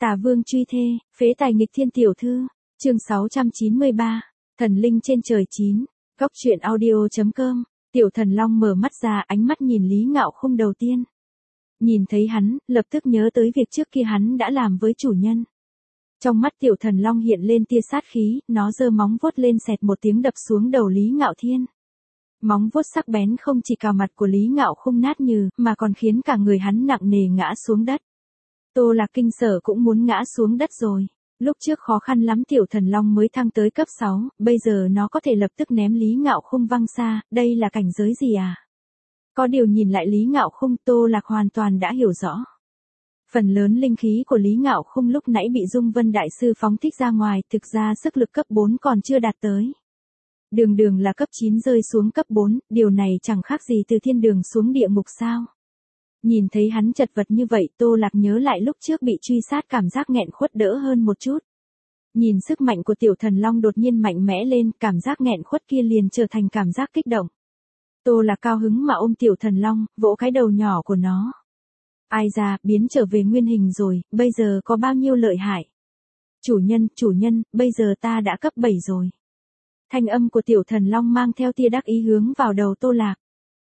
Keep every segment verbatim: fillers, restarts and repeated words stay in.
Tà vương truy thê, phế tài nghịch thiên tiểu thư, chương sáu trăm chín mươi ba, thần linh trên trời chín, góc truyện audio chấm com, tiểu thần long mở mắt ra ánh mắt nhìn Lý Ngạo Khung đầu tiên. Nhìn thấy hắn, lập tức nhớ tới việc trước kia hắn đã làm với chủ nhân. Trong mắt tiểu thần long hiện lên tia sát khí, nó giơ móng vuốt lên xẹt một tiếng đập xuống đầu Lý Ngạo Thiên. Móng vuốt sắc bén không chỉ cào mặt của Lý Ngạo Khung nát nhừ, mà còn khiến cả người hắn nặng nề ngã xuống đất. Tô Lạc kinh sở cũng muốn ngã xuống đất rồi. Lúc trước khó khăn lắm tiểu thần long mới thăng tới cấp sáu, bây giờ nó có thể lập tức ném Lý Ngạo Khung văng xa, đây là cảnh giới gì à? Có điều nhìn lại Lý Ngạo Khung, Tô Lạc hoàn toàn đã hiểu rõ. Phần lớn linh khí của Lý Ngạo Khung lúc nãy bị Dung Vân Đại Sư phóng thích ra ngoài, thực ra sức lực cấp bốn còn chưa đạt tới. Đường đường là cấp chín rơi xuống cấp bốn, điều này chẳng khác gì từ thiên đường xuống địa ngục sao. Nhìn thấy hắn chật vật như vậy, Tô Lạc nhớ lại lúc trước bị truy sát cảm giác nghẹn khuất đỡ hơn một chút. Nhìn sức mạnh của tiểu thần long đột nhiên mạnh mẽ lên, cảm giác nghẹn khuất kia liền trở thành cảm giác kích động. Tô Lạc cao hứng mà ôm tiểu thần long, vỗ cái đầu nhỏ của nó. Ai ra, biến trở về nguyên hình rồi, bây giờ có bao nhiêu lợi hại. Chủ nhân, chủ nhân, bây giờ ta đã cấp bảy rồi. Thanh âm của tiểu thần long mang theo tia đắc ý hướng vào đầu Tô Lạc.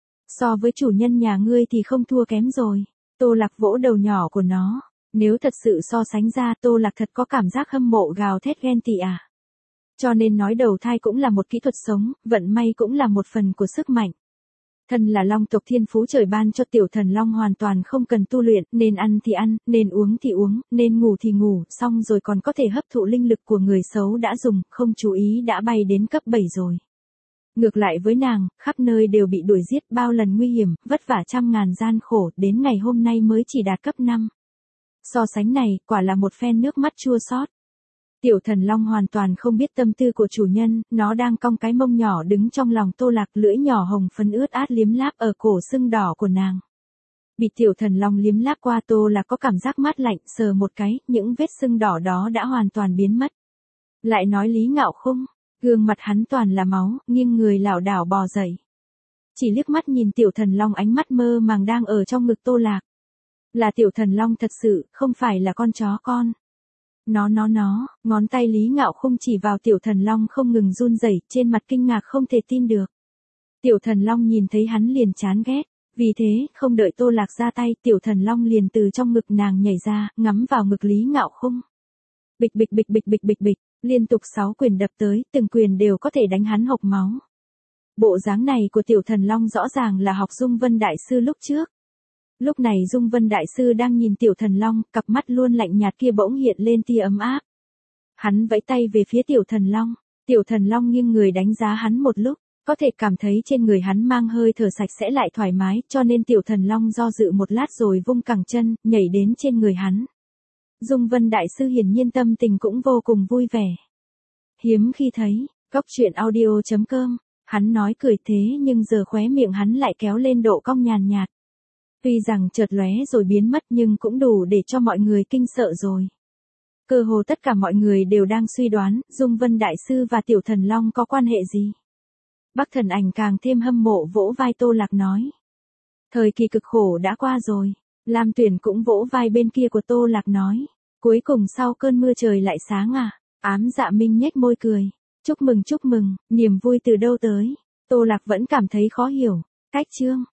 So với chủ nhân nhà ngươi thì không thua kém rồi. Tô Lạc vỗ đầu nhỏ của nó. Nếu thật sự so sánh ra, Tô Lạc thật có cảm giác hâm mộ gào thét ghen tị à. Cho nên nói đầu thai cũng là một kỹ thuật sống, vận may cũng là một phần của sức mạnh. Thân là long tộc thiên phú trời ban cho tiểu thần long hoàn toàn không cần tu luyện, nên ăn thì ăn, nên uống thì uống, nên ngủ thì ngủ, xong rồi còn có thể hấp thụ linh lực của người xấu đã dùng, không chú ý đã bay đến cấp bảy rồi. Ngược lại với nàng, khắp nơi đều bị đuổi giết, bao lần nguy hiểm, vất vả trăm ngàn gian khổ, đến ngày hôm nay mới chỉ đạt cấp năm. So sánh này, quả là một phen nước mắt chua xót. Tiểu thần long hoàn toàn không biết tâm tư của chủ nhân, nó đang cong cái mông nhỏ đứng trong lòng Tô Lạc, lưỡi nhỏ hồng phấn ướt át liếm láp ở cổ sưng đỏ của nàng. Bị tiểu thần long liếm láp qua, Tô Lạc có cảm giác mát lạnh, sờ một cái, những vết sưng đỏ đó đã hoàn toàn biến mất. Lại nói Lý Ngạo Khung, gương mặt hắn toàn là máu, nghiêng người lảo đảo bò dậy. Chỉ liếc mắt nhìn tiểu thần long, ánh mắt mơ màng đang ở trong ngực Tô Lạc. Là tiểu thần long thật sự, không phải là con chó con. Nó nó nó, ngón tay Lý Ngạo Khung chỉ vào tiểu thần long không ngừng run rẩy, trên mặt kinh ngạc không thể tin được. Tiểu thần long nhìn thấy hắn liền chán ghét, vì thế, không đợi Tô Lạc ra tay, tiểu thần long liền từ trong ngực nàng nhảy ra, ngắm vào ngực Lý Ngạo Khung. Bịch bịch bịch bịch bịch bịch bịch, liên tục sáu quyền đập tới, từng quyền đều có thể đánh hắn hộc máu. Bộ dáng này của tiểu thần long rõ ràng là học Dung Vân Đại Sư lúc trước. Lúc này Dung Vân Đại Sư đang nhìn tiểu thần long, cặp mắt luôn lạnh nhạt kia bỗng hiện lên tia ấm áp. Hắn vẫy tay về phía tiểu thần long, tiểu thần long nghiêng người đánh giá hắn một lúc, có thể cảm thấy trên người hắn mang hơi thở sạch sẽ lại thoải mái, cho nên tiểu thần long do dự một lát rồi vung cẳng chân, nhảy đến trên người hắn. Dung Vân Đại Sư hiển nhiên tâm tình cũng vô cùng vui vẻ. Hiếm khi thấy, góc truyện audio chấm com, hắn nói cười thế nhưng giờ khóe miệng hắn lại kéo lên độ cong nhàn nhạt. Tuy rằng chợt lóe rồi biến mất nhưng cũng đủ để cho mọi người kinh sợ rồi. Cơ hồ tất cả mọi người đều đang suy đoán, Dung Vân Đại Sư và tiểu thần long có quan hệ gì. Bắc Thần Ảnh càng thêm hâm mộ vỗ vai Tô Lạc nói. Thời kỳ cực khổ đã qua rồi. Lam Tuyển cũng vỗ vai bên kia của Tô Lạc nói. Cuối cùng sau cơn mưa trời lại sáng à. Ám Dạ Minh nhếch môi cười. Chúc mừng chúc mừng, niềm vui từ đâu tới. Tô Lạc vẫn cảm thấy khó hiểu. Cách chương.